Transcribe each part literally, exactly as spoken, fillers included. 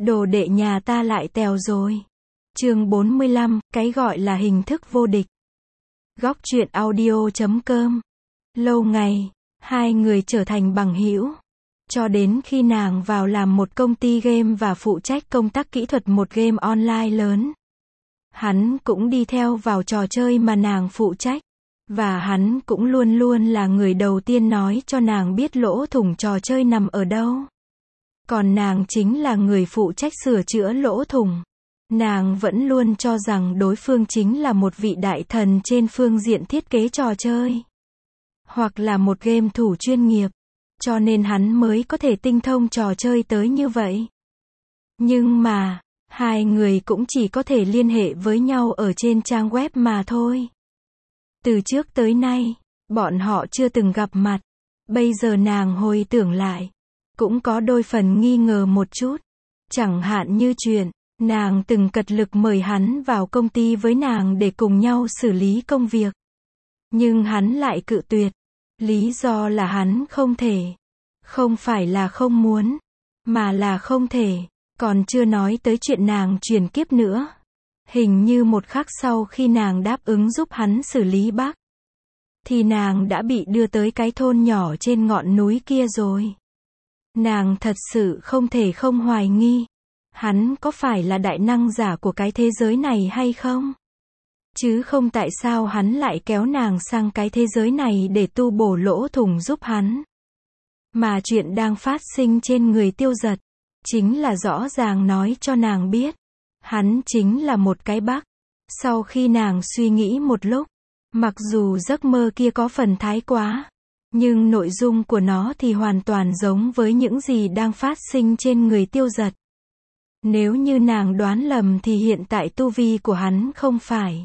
Đồ đệ nhà ta lại tèo rồi. Chương bốn mươi lăm, cái gọi là hình thức vô địch. Góc truyện audio chấm com. Lâu ngày, hai người trở thành bằng hữu. Cho đến khi nàng vào làm một công ty game và phụ trách công tác kỹ thuật một game online lớn. Hắn cũng đi theo vào trò chơi mà nàng phụ trách. Và hắn cũng luôn luôn là người đầu tiên nói cho nàng biết lỗ thủng trò chơi nằm ở đâu. Còn nàng chính là người phụ trách sửa chữa lỗ thủng. Nàng vẫn luôn cho rằng đối phương chính là một vị đại thần trên phương diện thiết kế trò chơi. Hoặc là một game thủ chuyên nghiệp. Cho nên hắn mới có thể tinh thông trò chơi tới như vậy. Nhưng mà, hai người cũng chỉ có thể liên hệ với nhau ở trên trang web mà thôi. Từ trước tới nay, bọn họ chưa từng gặp mặt. Bây giờ nàng hồi tưởng lại, cũng có đôi phần nghi ngờ một chút. Chẳng hạn như chuyện, nàng từng cật lực mời hắn vào công ty với nàng để cùng nhau xử lý công việc. Nhưng hắn lại cự tuyệt. Lý do là hắn không thể. Không phải là không muốn, mà là không thể. Còn chưa nói tới chuyện nàng chuyển kiếp nữa. Hình như một khắc sau khi nàng đáp ứng giúp hắn xử lý bug, thì nàng đã bị đưa tới cái thôn nhỏ trên ngọn núi kia rồi. Nàng thật sự không thể không hoài nghi. Hắn có phải là đại năng giả của cái thế giới này hay không? Chứ không tại sao hắn lại kéo nàng sang cái thế giới này để tu bổ lỗ thủng giúp hắn. Mà chuyện đang phát sinh trên người Tiêu Dật, chính là rõ ràng nói cho nàng biết. Hắn chính là một cái bug. Sau khi nàng suy nghĩ một lúc, mặc dù giấc mơ kia có phần thái quá, nhưng nội dung của nó thì hoàn toàn giống với những gì đang phát sinh trên người Tiêu Dật. Nếu như nàng đoán lầm thì hiện tại tu vi của hắn không phải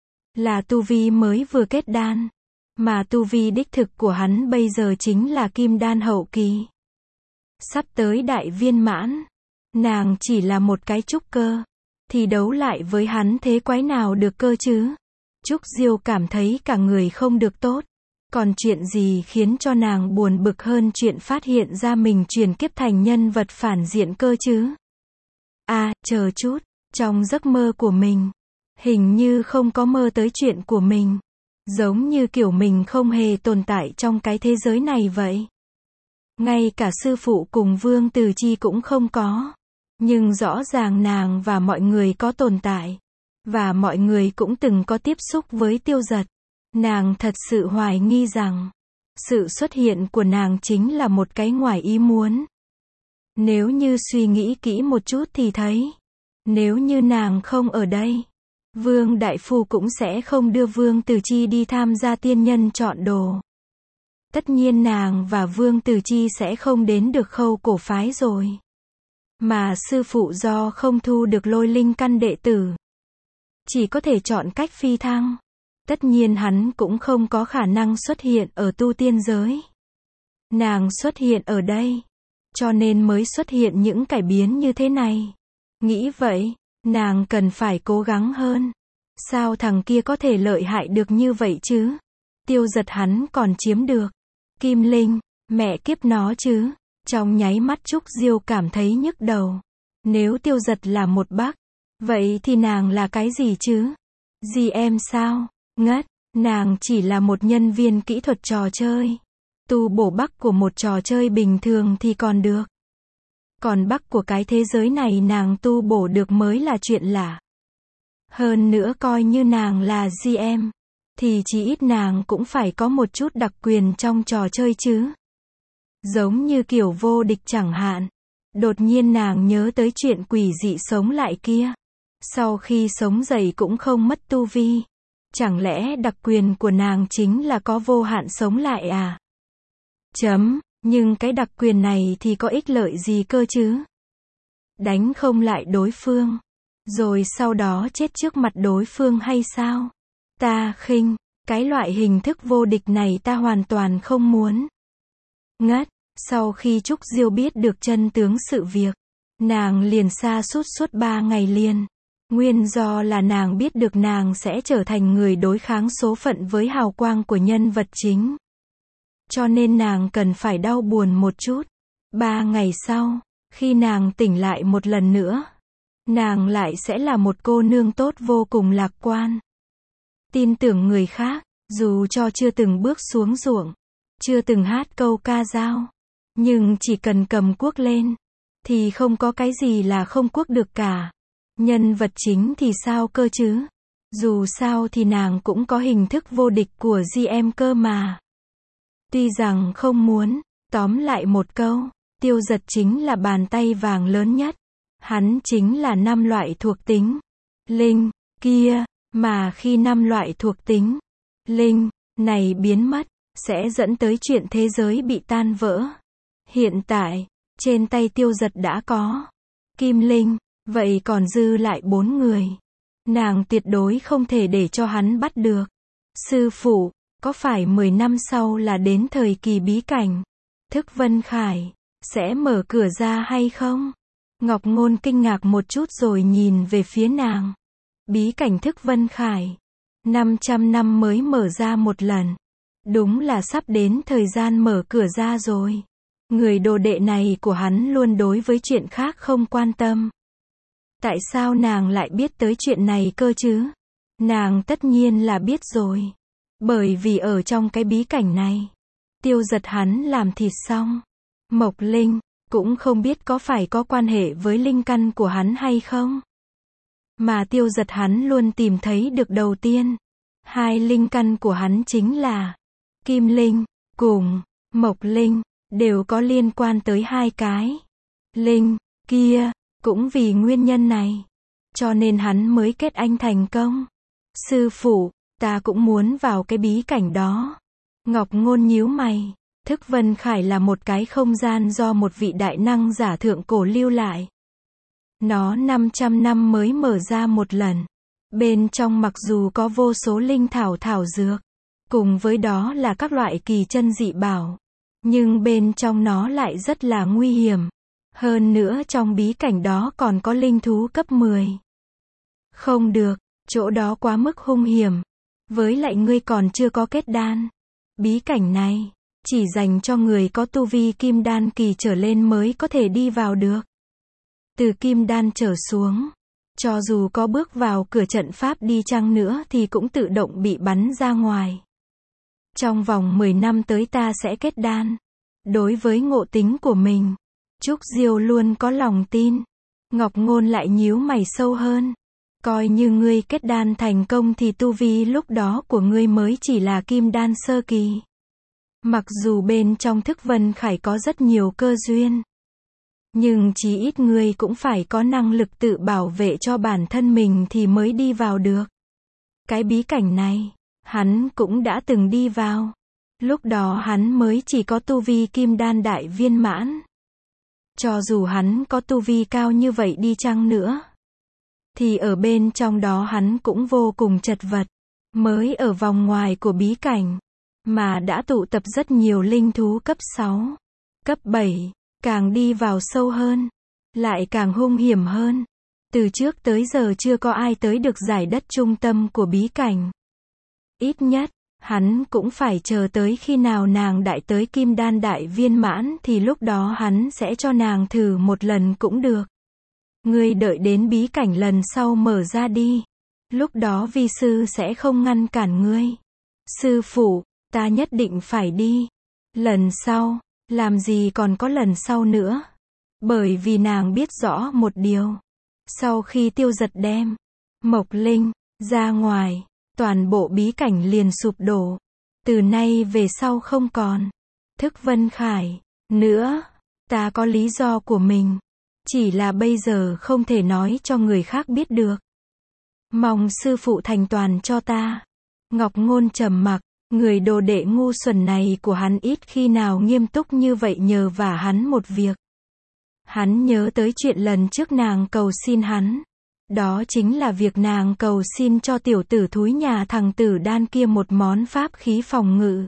là tu vi mới vừa kết đan, mà tu vi đích thực của hắn bây giờ chính là kim đan hậu kỳ. Sắp tới đại viên mãn, nàng chỉ là một cái trúc cơ, thì đấu lại với hắn thế quái nào được cơ chứ? Trúc Diêu cảm thấy cả người không được tốt. Còn chuyện gì khiến cho nàng buồn bực hơn chuyện phát hiện ra mình chuyển kiếp thành nhân vật phản diện cơ chứ? À, chờ chút, trong giấc mơ của mình, hình như không có mơ tới chuyện của mình. Giống như kiểu mình không hề tồn tại trong cái thế giới này vậy. Ngay cả sư phụ cùng Vương Từ Chi cũng không có. Nhưng rõ ràng nàng và mọi người có tồn tại. Và mọi người cũng từng có tiếp xúc với Tiêu Dật. Nàng thật sự hoài nghi rằng, sự xuất hiện của nàng chính là một cái ngoài ý muốn. Nếu như suy nghĩ kỹ một chút thì thấy, nếu như nàng không ở đây, Vương Đại Phu cũng sẽ không đưa Vương Từ Chi đi tham gia tiên nhân chọn đồ. Tất nhiên nàng và Vương Từ Chi sẽ không đến được khâu cổ phái rồi. Mà sư phụ do không thu được lôi linh căn đệ tử, chỉ có thể chọn cách phi thăng. Tất nhiên hắn cũng không có khả năng xuất hiện ở tu tiên giới. Nàng xuất hiện ở đây, cho nên mới xuất hiện những cải biến như thế này. Nghĩ vậy, nàng cần phải cố gắng hơn. Sao thằng kia có thể lợi hại được như vậy chứ? Tiêu Dật hắn còn chiếm được. Kim Linh, mẹ kiếp nó chứ. Trong nháy mắt Trúc Diêu cảm thấy nhức đầu. Nếu Tiêu Dật là một bug, vậy thì nàng là cái gì chứ? Gì em sao? Ngất, nàng chỉ là một nhân viên kỹ thuật trò chơi. Tu bổ bug của một trò chơi bình thường thì còn được. Còn bug của cái thế giới này nàng tu bổ được mới là chuyện lạ. Hơn nữa coi như nàng là giê em, thì chỉ ít nàng cũng phải có một chút đặc quyền trong trò chơi chứ. Giống như kiểu vô địch chẳng hạn. Đột nhiên nàng nhớ tới chuyện quỷ dị sống lại kia. Sau khi sống dậy cũng không mất tu vi. Chẳng lẽ đặc quyền của nàng chính là có vô hạn sống lại à? Chấm, nhưng cái đặc quyền này thì có ích lợi gì cơ chứ? Đánh không lại đối phương, rồi sau đó chết trước mặt đối phương hay sao? Ta khinh, cái loại hình thức vô địch này ta hoàn toàn không muốn. Ngất, sau khi Trúc Diêu biết được chân tướng sự việc, nàng liền sa sút suốt ba ngày liền. Nguyên do là nàng biết được nàng sẽ trở thành người đối kháng số phận với hào quang của nhân vật chính. Cho nên nàng cần phải đau buồn một chút. Ba ngày sau, Khi nàng tỉnh lại một lần nữa, nàng lại sẽ là một cô nương tốt vô cùng lạc quan. Tin tưởng người khác, dù cho chưa từng bước xuống ruộng, chưa từng hát câu ca dao, nhưng chỉ cần cầm cuốc lên, thì không có cái gì là không cuốc được cả. Nhân vật chính thì sao cơ chứ? Dù sao thì nàng cũng có hình thức vô địch của giê em cơ mà. Tuy rằng không muốn, tóm lại một câu, Tiêu Dật chính là bàn tay vàng lớn nhất. Hắn chính là năm loại thuộc tính linh kia, mà khi năm loại thuộc tính linh này biến mất, sẽ dẫn tới chuyện thế giới bị tan vỡ. Hiện tại, trên tay Tiêu Dật đã có kim linh, vậy còn dư lại bốn người. Nàng tuyệt đối không thể để cho hắn bắt được. Sư phụ, có phải mười năm sau là đến thời kỳ bí cảnh, Thức Vân Khải sẽ mở cửa ra hay không? Ngọc Ngôn kinh ngạc một chút rồi nhìn về phía nàng. Bí cảnh Thức Vân Khải, năm trăm năm mới mở ra một lần. Đúng là sắp đến thời gian mở cửa ra rồi. Người đồ đệ này của hắn luôn đối với chuyện khác không quan tâm. Tại sao nàng lại biết tới chuyện này cơ chứ? Nàng tất nhiên là biết rồi. Bởi vì ở trong cái bí cảnh này, Tiêu Dật hắn làm thịt xong. Mộc Linh, cũng không biết có phải có quan hệ với linh căn của hắn hay không. Mà Tiêu Dật hắn luôn tìm thấy được đầu tiên. Hai linh căn của hắn chính là Kim Linh, cùng Mộc Linh, đều có liên quan tới hai cái linh kia. Cũng vì nguyên nhân này, cho nên hắn mới kết anh thành công. Sư phụ, ta cũng muốn vào cái bí cảnh đó. Ngọc Ngôn nhíu mày. Thức Vân Khải là một cái không gian do một vị đại năng giả thượng cổ lưu lại. Nó năm trăm năm mới mở ra một lần. Bên trong mặc dù có vô số linh thảo thảo dược, cùng với đó là các loại kỳ chân dị bảo, nhưng bên trong nó lại rất là nguy hiểm. Hơn nữa trong bí cảnh đó còn có linh thú cấp mười. Không được, chỗ đó quá mức hung hiểm. Với lại ngươi còn chưa có kết đan. Bí cảnh này chỉ dành cho người có tu vi kim đan kỳ trở lên mới có thể đi vào được. Từ kim đan trở xuống, cho dù có bước vào cửa trận pháp đi chăng nữa thì cũng tự động bị bắn ra ngoài. Trong vòng mười năm tới ta sẽ kết đan. Đối với ngộ tính của mình, Trúc Diêu luôn có lòng tin. Ngọc Ngôn lại nhíu mày sâu hơn. Coi như ngươi kết đan thành công thì tu vi lúc đó của ngươi mới chỉ là kim đan sơ kỳ. Mặc dù bên trong Thức Vân Khải có rất nhiều cơ duyên, nhưng chí ít ngươi cũng phải có năng lực tự bảo vệ cho bản thân mình thì mới đi vào được. Cái bí cảnh này, hắn cũng đã từng đi vào. Lúc đó hắn mới chỉ có tu vi kim đan đại viên mãn. Cho dù hắn có tu vi cao như vậy đi chăng nữa, thì ở bên trong đó hắn cũng vô cùng chật vật. Mới ở vòng ngoài của bí cảnh, mà đã tụ tập rất nhiều linh thú cấp sáu, cấp bảy, càng đi vào sâu hơn, lại càng hung hiểm hơn. Từ trước tới giờ chưa có ai tới được giải đất trung tâm của bí cảnh. Ít nhất, hắn cũng phải chờ tới khi nào nàng đại tới kim đan đại viên mãn thì lúc đó hắn sẽ cho nàng thử một lần cũng được. Ngươi đợi đến bí cảnh lần sau mở ra đi. Lúc đó vi sư sẽ không ngăn cản ngươi. Sư phụ, ta nhất định phải đi. Lần sau, làm gì còn có lần sau nữa. Bởi vì nàng biết rõ một điều. Sau khi Tiêu Dật đem Mộc Linh ra ngoài, toàn bộ bí cảnh liền sụp đổ. Từ nay về sau không còn Thức Vân Khải nữa. Ta có lý do của mình. Chỉ là bây giờ không thể nói cho người khác biết được. Mong sư phụ thành toàn cho ta. Ngọc Ngôn trầm mặc. Người đồ đệ ngu xuẩn này của hắn ít khi nào nghiêm túc như vậy nhờ vả hắn một việc. Hắn nhớ tới chuyện lần trước nàng cầu xin hắn. Đó chính là việc nàng cầu xin cho tiểu tử thúi nhà thằng Tử Đan kia một món pháp khí phòng ngự.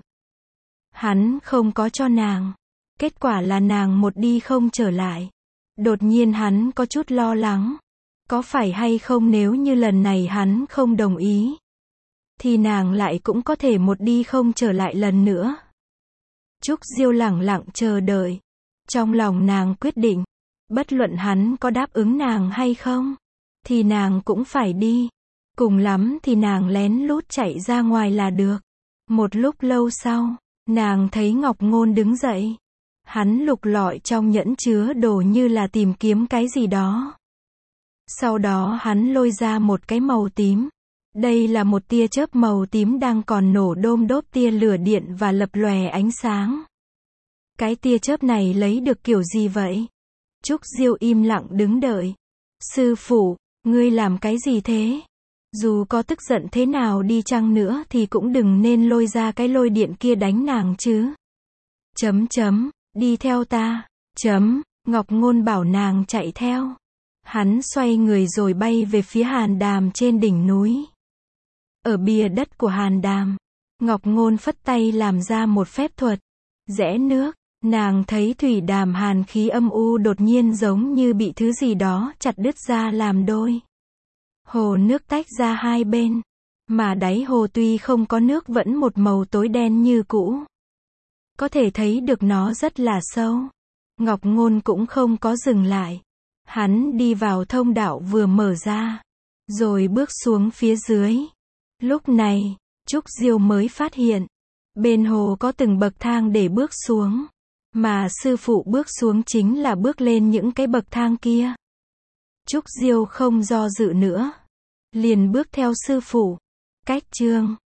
Hắn không có cho nàng. Kết quả là nàng một đi không trở lại. Đột nhiên hắn có chút lo lắng. Có phải hay không nếu như lần này hắn không đồng ý, thì nàng lại cũng có thể một đi không trở lại lần nữa. Trúc Diêu lẳng lặng chờ đợi. Trong lòng nàng quyết định. Bất luận hắn có đáp ứng nàng hay không, thì nàng cũng phải đi. Cùng lắm thì nàng lén lút chạy ra ngoài là được. Một lúc lâu sau, nàng thấy Ngọc Ngôn đứng dậy. Hắn lục lọi trong nhẫn chứa đồ như là tìm kiếm cái gì đó. Sau đó hắn lôi ra một cái màu tím. Đây là một tia chớp màu tím đang còn nổ đôm đốp tia lửa điện và lập lòe ánh sáng. Cái tia chớp này lấy được kiểu gì vậy? Trúc Diêu im lặng đứng đợi. Sư phụ, ngươi làm cái gì thế? Dù có tức giận thế nào đi chăng nữa thì cũng đừng nên lôi ra cái lôi điện kia đánh nàng chứ. Chấm chấm, đi theo ta. Chấm, Ngọc Ngôn bảo nàng chạy theo. Hắn xoay người rồi bay về phía hàn đàm trên đỉnh núi. Ở bìa đất của hàn đàm, Ngọc Ngôn phất tay làm ra một phép thuật. Rẽ nước, nàng thấy thủy đàm hàn khí âm u đột nhiên giống như bị thứ gì đó chặt đứt ra làm đôi. Hồ nước tách ra hai bên, mà đáy hồ tuy không có nước vẫn một màu tối đen như cũ. Có thể thấy được nó rất là sâu. Ngọc Ngôn cũng không có dừng lại. Hắn đi vào thông đạo vừa mở ra, rồi bước xuống phía dưới. Lúc này, Trúc Diêu mới phát hiện, bên hồ có từng bậc thang để bước xuống, mà sư phụ bước xuống chính là bước lên những cái bậc thang kia. Trúc Diêu không do dự nữa, liền bước theo sư phụ. Cách chương